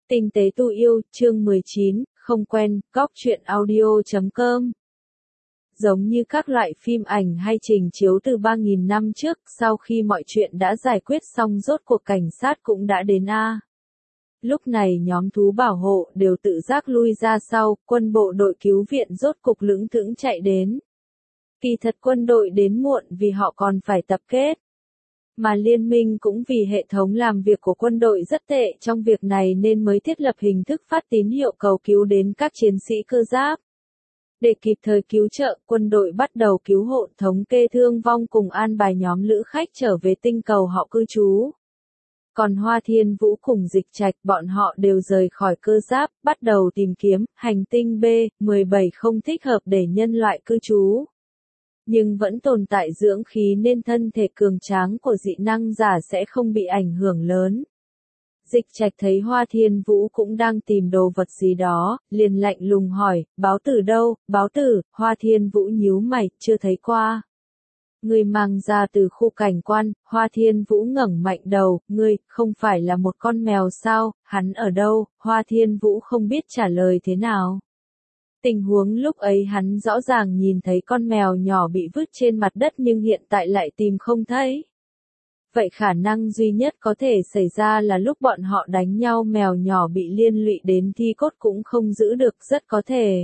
Tinh tế tu yêu, chương 19, không quen, góc truyện audio.com. Giống như các loại phim ảnh hay trình chiếu từ 3.000 năm trước, sau khi mọi chuyện đã giải quyết xong rốt cuộc cảnh sát cũng đã đến a. Lúc này nhóm thú bảo hộ đều tự giác lui ra sau, quân bộ đội cứu viện rốt cục lững thững chạy đến. Kỳ thật quân đội đến muộn vì họ còn phải tập kết. Mà liên minh cũng vì hệ thống làm việc của quân đội rất tệ trong việc này nên mới thiết lập hình thức phát tín hiệu cầu cứu đến các chiến sĩ cơ giáp. Để kịp thời cứu trợ, quân đội bắt đầu cứu hộ, thống kê thương vong cùng an bài nhóm lữ khách trở về tinh cầu họ cư trú. Còn Hoa Thiên Vũ cùng Dịch Trạch, bọn họ đều rời khỏi cơ giáp, bắt đầu tìm kiếm hành tinh B17 không thích hợp để nhân loại cư trú. Nhưng vẫn tồn tại dưỡng khí nên thân thể cường tráng của dị năng giả sẽ không bị ảnh hưởng lớn. Dịch Trạch thấy Hoa Thiên Vũ cũng đang tìm đồ vật gì đó, liền lạnh lùng hỏi, báo tử đâu, báo tử, Hoa Thiên Vũ nhíu mày, chưa thấy qua. Người mang ra từ khu cảnh quan, Hoa Thiên Vũ ngẩng mạnh đầu, ngươi, không phải là một con mèo sao, hắn ở đâu, Hoa Thiên Vũ không biết trả lời thế nào. Tình huống lúc ấy hắn rõ ràng nhìn thấy con mèo nhỏ bị vứt trên mặt đất nhưng hiện tại lại tìm không thấy. Vậy khả năng duy nhất có thể xảy ra là lúc bọn họ đánh nhau mèo nhỏ bị liên lụy đến thi cốt cũng không giữ được, rất có thể.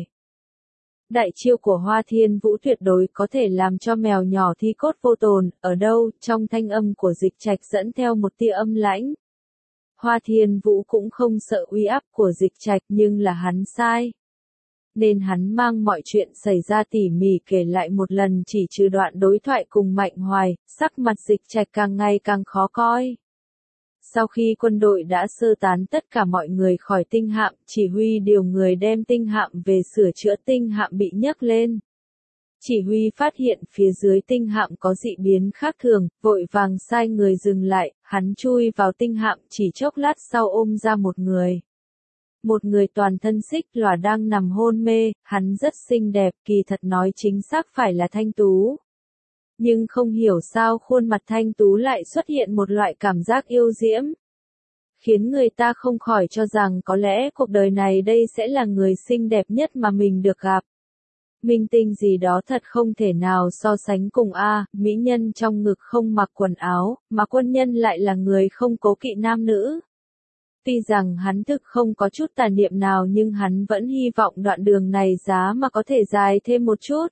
Đại chiêu của Hoa Thiên Vũ tuyệt đối có thể làm cho mèo nhỏ thi cốt vô tồn, ở đâu, trong thanh âm của Dịch Trạch dẫn theo một tia âm lãnh. Hoa Thiên Vũ cũng không sợ uy áp của Dịch Trạch nhưng là hắn sai. Nên hắn mang mọi chuyện xảy ra tỉ mỉ kể lại một lần chỉ trừ đoạn đối thoại cùng Mạnh Hoài, sắc mặt Dịch Trạch càng ngày càng khó coi. Sau khi quân đội đã sơ tán tất cả mọi người khỏi tinh hạm, chỉ huy điều người đem tinh hạm về sửa chữa tinh hạm bị nhấc lên. Chỉ huy phát hiện phía dưới tinh hạm có dị biến khác thường, vội vàng sai người dừng lại, hắn chui vào tinh hạm chỉ chốc lát sau ôm ra một người. Một người toàn thân xích lòa đang nằm hôn mê, hắn rất xinh đẹp, kỳ thật nói chính xác phải là thanh tú. Nhưng không hiểu sao khuôn mặt thanh tú lại xuất hiện một loại cảm giác yêu diễm. Khiến người ta không khỏi cho rằng có lẽ cuộc đời này đây sẽ là người xinh đẹp nhất mà mình được gặp. Minh tinh gì đó thật không thể nào so sánh cùng mỹ nhân trong ngực không mặc quần áo, mà quân nhân lại là người không cố kỵ nam nữ. Tuy rằng hắn thực không có chút tà niệm nào nhưng hắn vẫn hy vọng đoạn đường này giá mà có thể dài thêm một chút.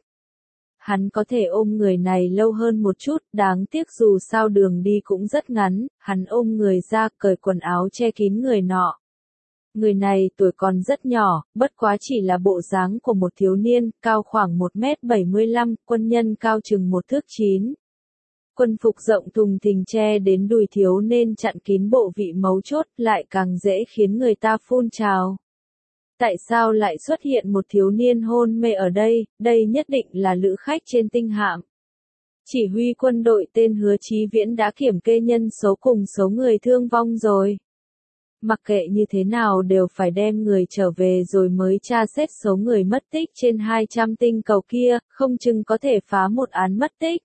Hắn có thể ôm người này lâu hơn một chút, đáng tiếc dù sao đường đi cũng rất ngắn, hắn ôm người ra cởi quần áo che kín người nọ. Người này tuổi còn rất nhỏ, bất quá chỉ là bộ dáng của một thiếu niên, cao khoảng 1m75, quân nhân cao chừng 1 thước 9. Quân phục rộng thùng thình che đến đùi thiếu nên chặn kín bộ vị mấu chốt lại càng dễ khiến người ta phun trào. Tại sao lại xuất hiện một thiếu niên hôn mê ở đây, đây nhất định là lữ khách trên tinh hạm. Chỉ huy quân đội tên Hứa Chí Viễn đã kiểm kê nhân số cùng số người thương vong rồi. Mặc kệ như thế nào đều phải đem người trở về rồi mới tra xét số người mất tích trên 200 tinh cầu kia, không chừng có thể phá một án mất tích.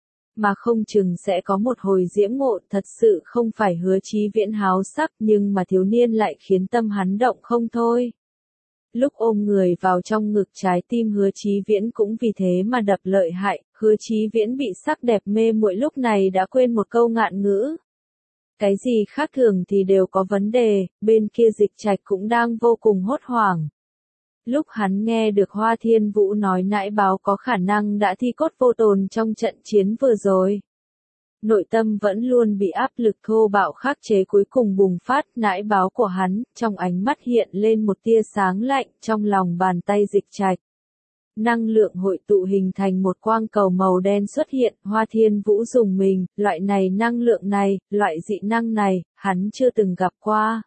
Mà không chừng sẽ có một hồi diễm ngộ, thật sự không phải Hứa Chí Viễn háo sắc nhưng mà thiếu niên lại khiến tâm hắn động không thôi. Lúc ôm người vào trong ngực trái tim Hứa Chí Viễn cũng vì thế mà đập lợi hại, Hứa Chí Viễn bị sắc đẹp mê muội lúc này đã quên một câu ngạn ngữ. Cái gì khác thường thì đều có vấn đề, bên kia Dịch Trạch cũng đang vô cùng hốt hoảng. Lúc hắn nghe được Hoa Thiên Vũ nói nãi báo có khả năng đã thi cốt vô tồn trong trận chiến vừa rồi. Nội tâm vẫn luôn bị áp lực thô bạo khắc chế cuối cùng bùng phát nãi báo của hắn, trong ánh mắt hiện lên một tia sáng lạnh trong lòng bàn tay Dịch Trạch. Năng lượng hội tụ hình thành một quang cầu màu đen xuất hiện, Hoa Thiên Vũ dùng mình, loại năng lượng này, loại dị năng này, hắn chưa từng gặp qua.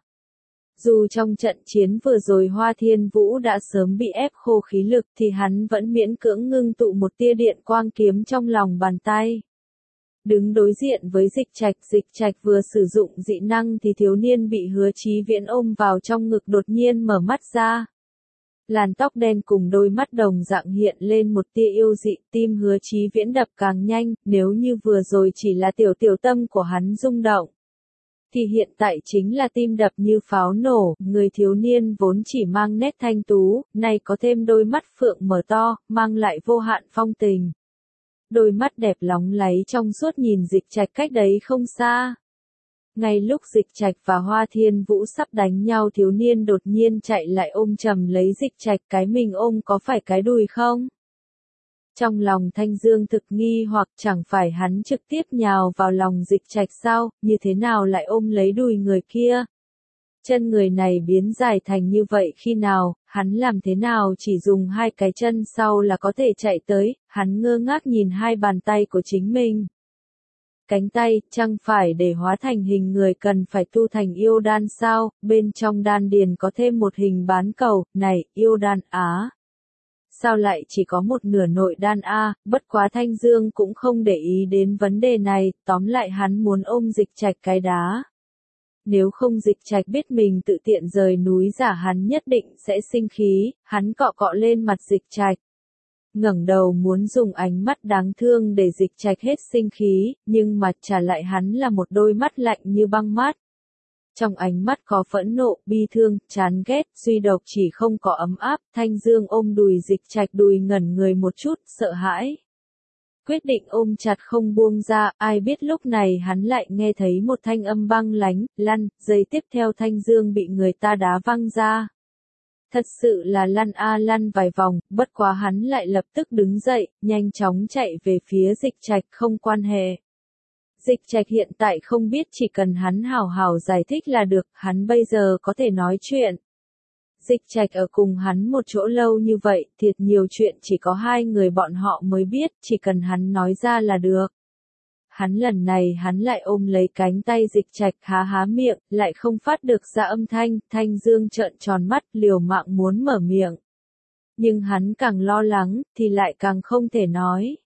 Dù trong trận chiến vừa rồi Hoa Thiên Vũ đã sớm bị ép khô khí lực thì hắn vẫn miễn cưỡng ngưng tụ một tia điện quang kiếm trong lòng bàn tay. Đứng đối diện với Dịch Trạch vừa sử dụng dị năng thì thiếu niên bị Hứa Chí Viễn ôm vào trong ngực đột nhiên mở mắt ra. Làn tóc đen cùng đôi mắt đồng dạng hiện lên một tia yêu dị, tim Hứa Chí Viễn đập càng nhanh, nếu như vừa rồi chỉ là tiểu tâm của hắn rung động. thì hiện tại chính là tim đập như pháo nổ, người thiếu niên vốn chỉ mang nét thanh tú, nay có thêm đôi mắt phượng mở to, mang lại vô hạn phong tình. Đôi mắt đẹp lóng láy trong suốt nhìn Dịch Trạch cách đấy không xa. Ngay lúc Dịch Trạch và Hoa Thiên Vũ sắp đánh nhau, thiếu niên đột nhiên chạy lại ôm chầm lấy Dịch Trạch, cái mình ôm có phải cái đùi không? Trong lòng Thanh Dương thực nghi hoặc, chẳng phải hắn trực tiếp nhào vào lòng Dịch Trạch sao, như thế nào lại ôm lấy đùi người kia? Chân người này biến dài thành như vậy khi nào, hắn làm thế nào chỉ dùng hai cái chân sau là có thể chạy tới, hắn ngơ ngác nhìn hai bàn tay của chính mình. Cánh tay, chẳng phải để hóa thành hình người cần phải tu thành yêu đan sao, bên trong đan điền có thêm một hình bán cầu, này, yêu đan á. Sao lại chỉ có một nửa nội đan a? Bất quá Thanh Dương cũng không để ý đến vấn đề này, tóm lại hắn muốn ôm Dịch Trạch cái đá. Nếu không Dịch Trạch biết mình tự tiện rời núi giả hắn nhất định sẽ sinh khí, hắn cọ cọ lên mặt Dịch Trạch. Ngẩng đầu muốn dùng ánh mắt đáng thương để Dịch Trạch hết sinh khí, nhưng mà trả lại hắn là một đôi mắt lạnh như băng mát. Trong ánh mắt có phẫn nộ, bi thương, chán ghét, suy độc chỉ không có ấm áp, Thanh Dương ôm đùi Dịch Trạch đùi ngẩn người một chút, sợ hãi. Quyết định ôm chặt không buông ra, ai biết lúc này hắn lại nghe thấy một thanh âm băng lánh, lăn, giây tiếp theo Thanh Dương bị người ta đá văng ra. Thật sự là lăn a lăn vài vòng, bất quá hắn lại lập tức đứng dậy, nhanh chóng chạy về phía Dịch Trạch không quan hệ. Dịch Trạch hiện tại không biết, chỉ cần hắn hào hào giải thích là được, hắn bây giờ có thể nói chuyện. Dịch Trạch ở cùng hắn một chỗ lâu như vậy, thiệt nhiều chuyện chỉ có hai người bọn họ mới biết, chỉ cần hắn nói ra là được. Hắn lần này hắn lại ôm lấy cánh tay Dịch Trạch, há há miệng, lại không phát được ra âm thanh, Thanh Dương trợn tròn mắt, liều mạng muốn mở miệng. Nhưng hắn càng lo lắng, thì lại càng không thể nói.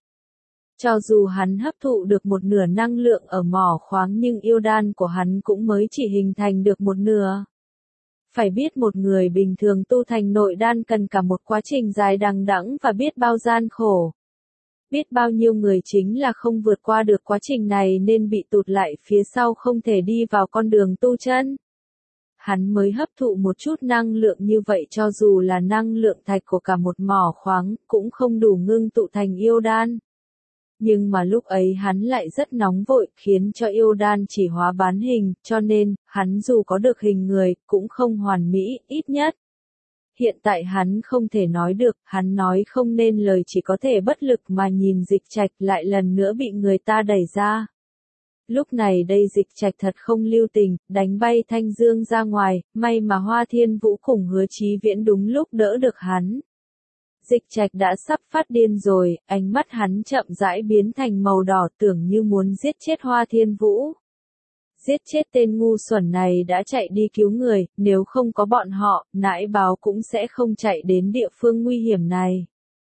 Cho dù hắn hấp thụ được một nửa năng lượng ở mỏ khoáng nhưng yêu đan của hắn cũng mới chỉ hình thành được một nửa. Phải biết một người bình thường tu thành nội đan cần cả một quá trình dài đằng đẵng và biết bao gian khổ. Biết bao nhiêu người chính là không vượt qua được quá trình này nên bị tụt lại phía sau không thể đi vào con đường tu chân. Hắn mới hấp thụ một chút năng lượng như vậy, cho dù là năng lượng thạch của cả một mỏ khoáng cũng không đủ ngưng tụ thành yêu đan. Nhưng mà lúc ấy hắn lại rất nóng vội, khiến cho yêu đan chỉ hóa bán hình, cho nên, hắn dù có được hình người, cũng không hoàn mỹ, ít nhất. Hiện tại hắn không thể nói được, hắn nói không nên lời, chỉ có thể bất lực mà nhìn Dịch Trạch lại lần nữa bị người ta đẩy ra. Lúc này đây Dịch Trạch thật không lưu tình, đánh bay Thanh Dương ra ngoài, may mà Hoa Thiên Vũ cùng Hứa Chí Viễn đúng lúc đỡ được hắn. Dịch Trạch đã sắp phát điên rồi, ánh mắt hắn chậm rãi biến thành màu đỏ, tưởng như muốn giết chết Hoa Thiên Vũ. Giết chết tên ngu xuẩn này đã chạy đi cứu người, nếu không có bọn họ, nãi báo cũng sẽ không chạy đến địa phương nguy hiểm này.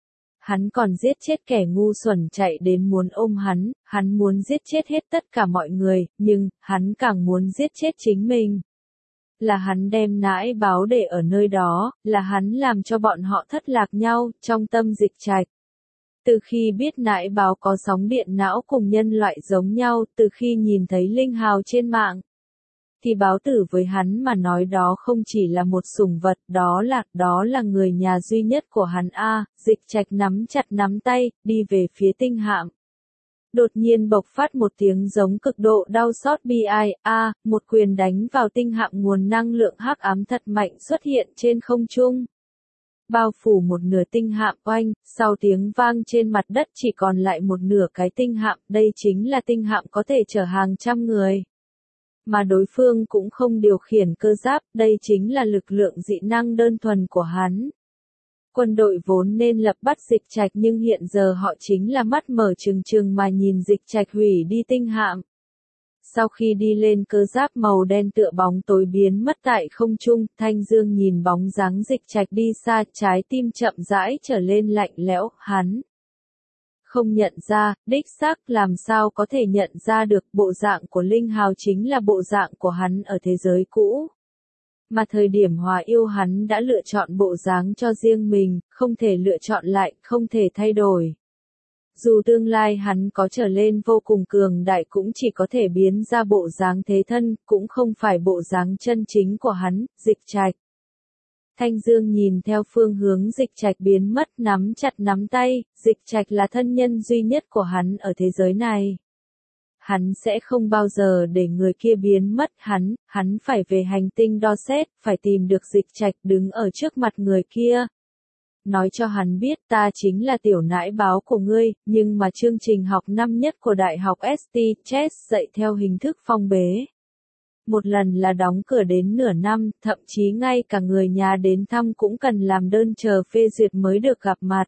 Hắn còn giết chết kẻ ngu xuẩn chạy đến muốn ôm hắn muốn giết chết hết tất cả mọi người, nhưng, hắn càng muốn giết chết chính mình. Là hắn đem nãi báo để ở nơi đó, là hắn làm cho bọn họ thất lạc nhau, trong tâm Dịch Trạch. Từ khi biết nãi báo có sóng điện não cùng nhân loại giống nhau, từ khi nhìn thấy linh hào trên mạng, thì báo tử với hắn mà nói đó không chỉ là một sủng vật, đó là người nhà duy nhất của hắn a. Dịch Trạch nắm chặt nắm tay, đi về phía tinh hạm. Đột nhiên bộc phát một tiếng giống cực độ đau xót bi ai, một quyền đánh vào tinh hạm, nguồn năng lượng hắc ám thật mạnh xuất hiện trên không trung. Bao phủ một nửa tinh hạm oanh, sau tiếng vang trên mặt đất chỉ còn lại một nửa cái tinh hạm, đây chính là tinh hạm có thể chở hàng trăm người. Mà đối phương cũng không điều khiển cơ giáp, đây chính là lực lượng dị năng đơn thuần của hắn. Quân đội vốn nên lập bắt Dịch Trạch nhưng hiện giờ họ chính là mắt mở trừng trừng mà nhìn Dịch Trạch hủy đi tinh hạm. Sau khi đi lên, cơ giáp màu đen tựa bóng tối biến mất tại không trung, Thanh Dương nhìn bóng dáng Dịch Trạch đi xa, trái tim chậm rãi trở lên lạnh lẽo, hắn không nhận ra, đích xác làm sao có thể nhận ra được, bộ dạng của Linh Hào chính là bộ dạng của hắn ở thế giới cũ. Mà thời điểm hòa yêu hắn đã lựa chọn bộ dáng cho riêng mình, không thể lựa chọn lại, không thể thay đổi. Dù tương lai hắn có trở lên vô cùng cường đại cũng chỉ có thể biến ra bộ dáng thế thân, cũng không phải bộ dáng chân chính của hắn, Dịch Trạch. Thanh Dương nhìn theo phương hướng Dịch Trạch biến mất, nắm chặt nắm tay, Dịch Trạch là thân nhân duy nhất của hắn ở thế giới này. Hắn sẽ không bao giờ để người kia biến mất, hắn phải về hành tinh Dorset, phải tìm được Dịch Trạch đứng ở trước mặt người kia. Nói cho hắn biết ta chính là tiểu nãi báo của ngươi, nhưng mà chương trình học năm nhất của Đại học St. Chess dạy theo hình thức phong bế. Một lần là đóng cửa đến nửa năm, thậm chí ngay cả người nhà đến thăm cũng cần làm đơn chờ phê duyệt mới được gặp mặt.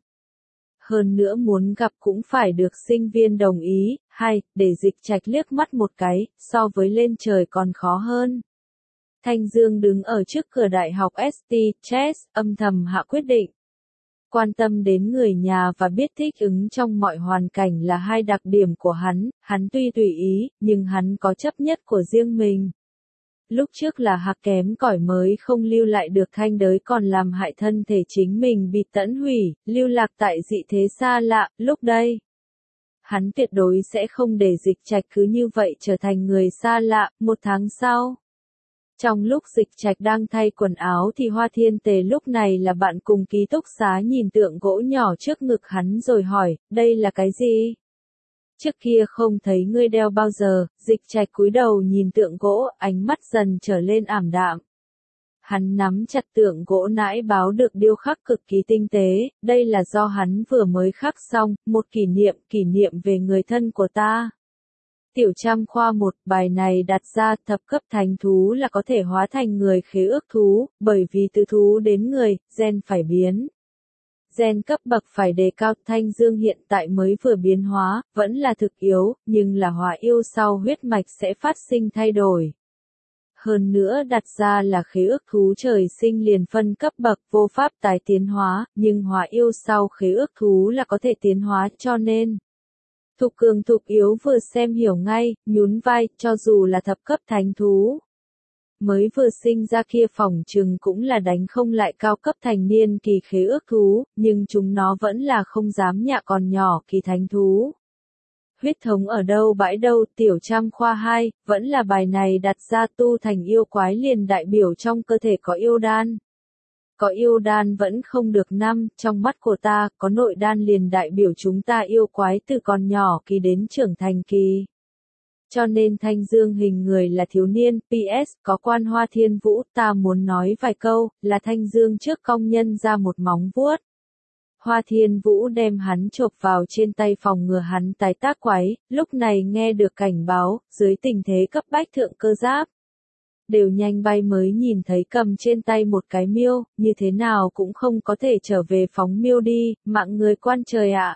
Hơn nữa muốn gặp cũng phải được sinh viên đồng ý, để Dịch Trạch liếc mắt một cái, so với lên trời còn khó hơn. Thanh Dương đứng ở trước cửa Đại học St. Chess, âm thầm hạ quyết định. Quan tâm đến người nhà và biết thích ứng trong mọi hoàn cảnh là hai đặc điểm của hắn tuy tùy ý, nhưng hắn có chấp nhất của riêng mình. Lúc trước là hạc kém cỏi mới không lưu lại được thanh đới còn làm hại thân thể chính mình bị tẫn hủy, lưu lạc tại dị thế xa lạ, lúc đây. Hắn tuyệt đối sẽ không để Dịch Trạch cứ như vậy trở thành người xa lạ. Một tháng sau, trong lúc Dịch Trạch đang thay quần áo thì Hoa Thiên Tề lúc này là bạn cùng ký túc xá nhìn tượng gỗ nhỏ trước ngực hắn rồi hỏi, đây là cái gì? Trước kia không thấy ngươi đeo bao giờ. Dịch Trạch cúi đầu nhìn tượng gỗ, ánh mắt dần trở lên ảm đạm. Hắn nắm chặt tượng gỗ nãi báo được điêu khắc cực kỳ tinh tế, đây là do hắn vừa mới khắc xong, một kỷ niệm về người thân của ta. Tiểu Trăm Khoa 1, bài này đặt ra thập cấp thánh thú là có thể hóa thành người khế ước thú, bởi vì từ thú đến người, gen phải biến. Gen cấp bậc phải đề cao. Thanh Dương hiện tại mới vừa biến hóa, vẫn là thực yếu, nhưng là hóa yêu sau huyết mạch sẽ phát sinh thay đổi. Hơn nữa đặt ra là khế ước thú trời sinh liền phân cấp bậc vô pháp tái tiến hóa, nhưng hóa yêu sau khế ước thú là có thể tiến hóa cho nên. Thục cường thục yếu vừa xem hiểu ngay, nhún vai, cho dù là thập cấp thánh thú. Mới vừa sinh ra kia phỏng chừng cũng là đánh không lại cao cấp thành niên kỳ khế ước thú, nhưng chúng nó vẫn là không dám nhạ còn nhỏ kỳ thánh thú. Huyết thống ở đâu bãi đâu. Tiểu Trăm Khoa 2, vẫn là bài này đặt ra tu thành yêu quái liền đại biểu trong cơ thể có yêu đan. Có yêu đan vẫn không được trong mắt của ta, có nội đan liền đại biểu chúng ta yêu quái từ còn nhỏ kỳ đến trưởng thành kỳ. Cho nên Thanh Dương hình người là thiếu niên, PS, có quan Hoa Thiên Vũ, ta muốn nói vài câu, là Thanh Dương trước công nhân ra một móng vuốt. Hoa Thiên Vũ đem hắn chộp vào trên tay phòng ngừa hắn tái tác quái, lúc này nghe được cảnh báo, dưới tình thế cấp bách thượng cơ giáp. Đều nhanh bay mới nhìn thấy cầm trên tay một cái miêu, như thế nào cũng không có thể trở về phóng miêu đi, mạng người quan trời ạ.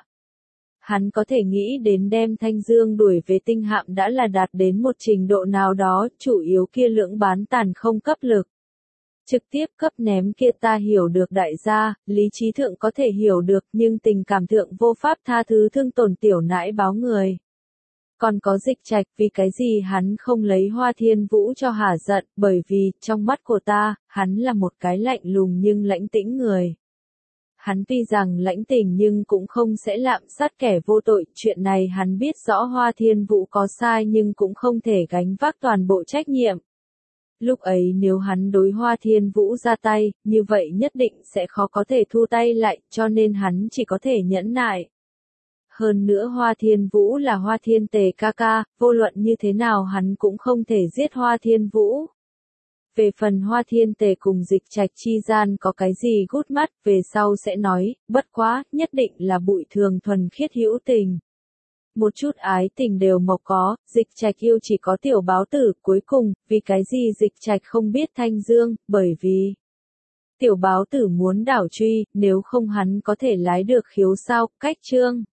Hắn có thể nghĩ đến đem Thanh Dương đuổi về tinh hạm đã là đạt đến một trình độ nào đó, chủ yếu kia lưỡng bán tàn không cấp lực. Trực tiếp cấp ném kia ta hiểu được đại gia, lý trí thượng có thể hiểu được nhưng tình cảm thượng vô pháp tha thứ thương tổn tiểu nãi báo người. Còn có Dịch Trạch, vì cái gì hắn không lấy Hoa Thiên Vũ cho hả giận, bởi vì, trong mắt của ta, hắn là một cái lạnh lùng nhưng lãnh tĩnh người. Hắn tuy rằng lãnh tình nhưng cũng không sẽ lạm sát kẻ vô tội, chuyện này hắn biết rõ Hoa Thiên Vũ có sai nhưng cũng không thể gánh vác toàn bộ trách nhiệm. Lúc ấy nếu hắn đối Hoa Thiên Vũ ra tay, như vậy nhất định sẽ khó có thể thu tay lại, cho nên hắn chỉ có thể nhẫn nại. Hơn nữa Hoa Thiên Vũ là Hoa Thiên Tề ca ca, vô luận như thế nào hắn cũng không thể giết Hoa Thiên Vũ. Về phần Hoa Thiên Tề cùng Dịch Trạch chi gian có cái gì gút mắt, về sau sẽ nói, bất quá, nhất định là bụi thường thuần khiết hữu tình. Một chút ái tình đều mộc có, Dịch Trạch yêu chỉ có tiểu báo tử, cuối cùng, vì cái gì Dịch Trạch không biết Thanh Dương, bởi vì tiểu báo tử muốn đảo truy, nếu không hắn có thể lái được khiếu sao, cách chương.